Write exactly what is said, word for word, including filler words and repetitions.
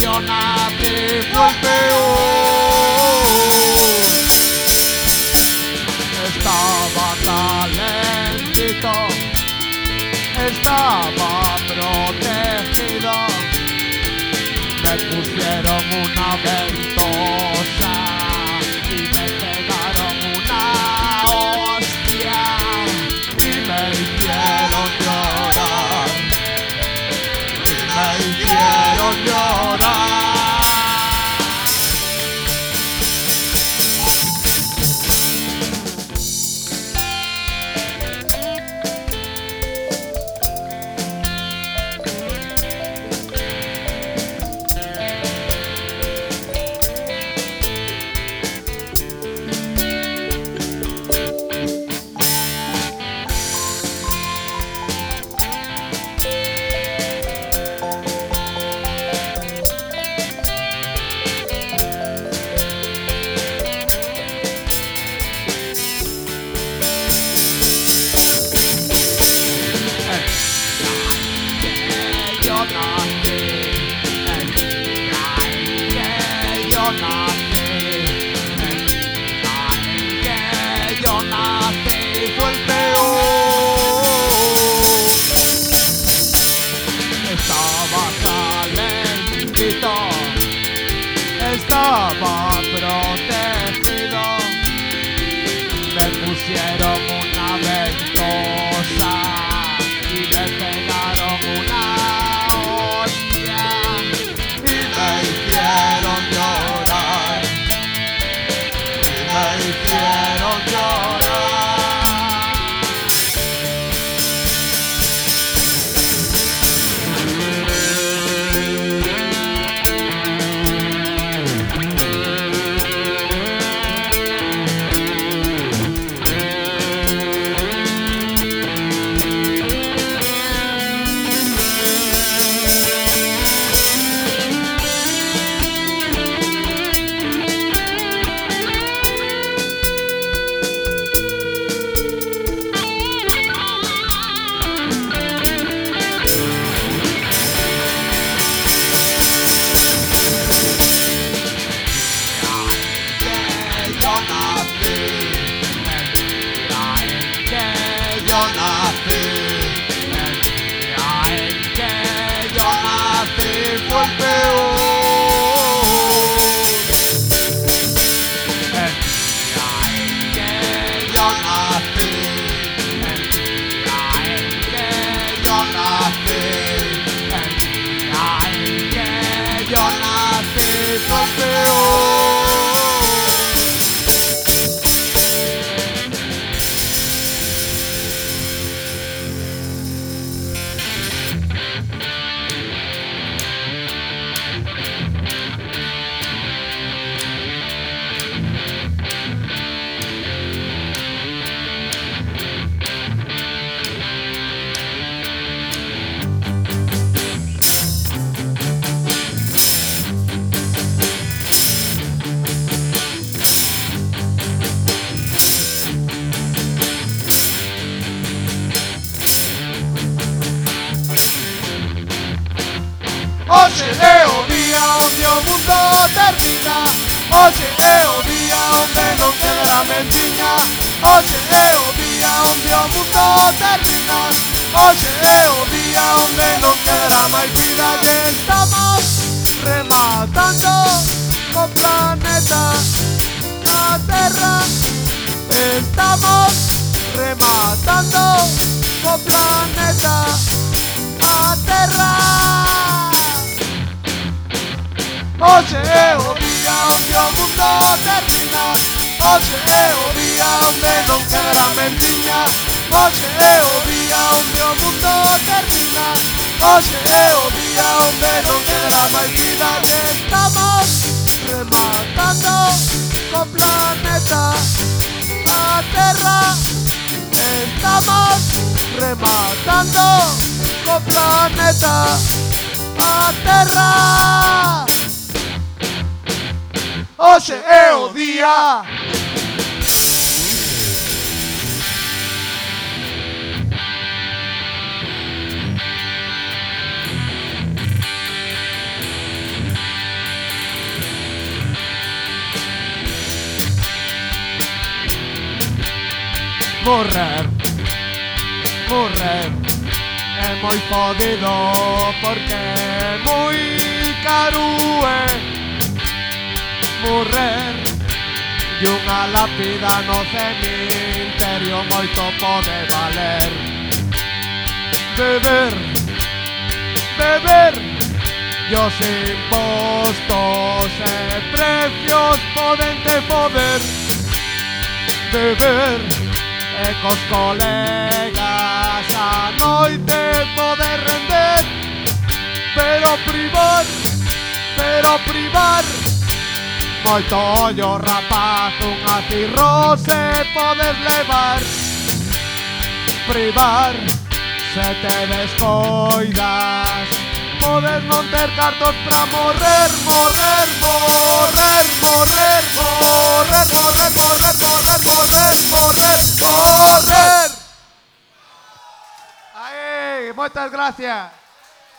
yo nací fue el peor. Estaba calentito, estaba protegido, me pusieron una ventosa y me pegaron una hostia y me hicieron llorar, y me hicieron llorar. Estaba protegido, me pusieron una ventosa y me pegaron una hostia y me hicieron llorar, y me hicieron llorar. Oggi è un dia, un mio mondo termina. Oggi è un dia donde non quedará mendigna. Oggi è un dia, un mio mondo termina. Oggi è un dia donde non quedará más vida. Que estamos rematando con planeta la Tierra. Estamos rematando con planeta la Tierra. Oggi è un dia, un mio mondo termina. Oggi è un dia donde non quedará mendigna. Oggi è un dia, un mio mondo termina. Oggi è un dia donde non quedará más vida. Que estamos rematando con planeta la Tierra. Estamos rematando con planeta la Tierra. Oggi è un dia. Morrer, morrer é moi podido porque é moi caro é morrer e unha lápida no cemiterio moito pode valer. Beber, beber e os impostos e precios poden te foder. Beber e cos colegas a noite poder render, pero privar, pero privar moito ollo rapaz, unha cirrose podes levar. Privar se te descoidas, podes non ter cartos pra morrer, morrer, morrer, morrer, morrer, morrer, morrer, morrer, morrer, morrer, morrer. Aí, moitas gracias.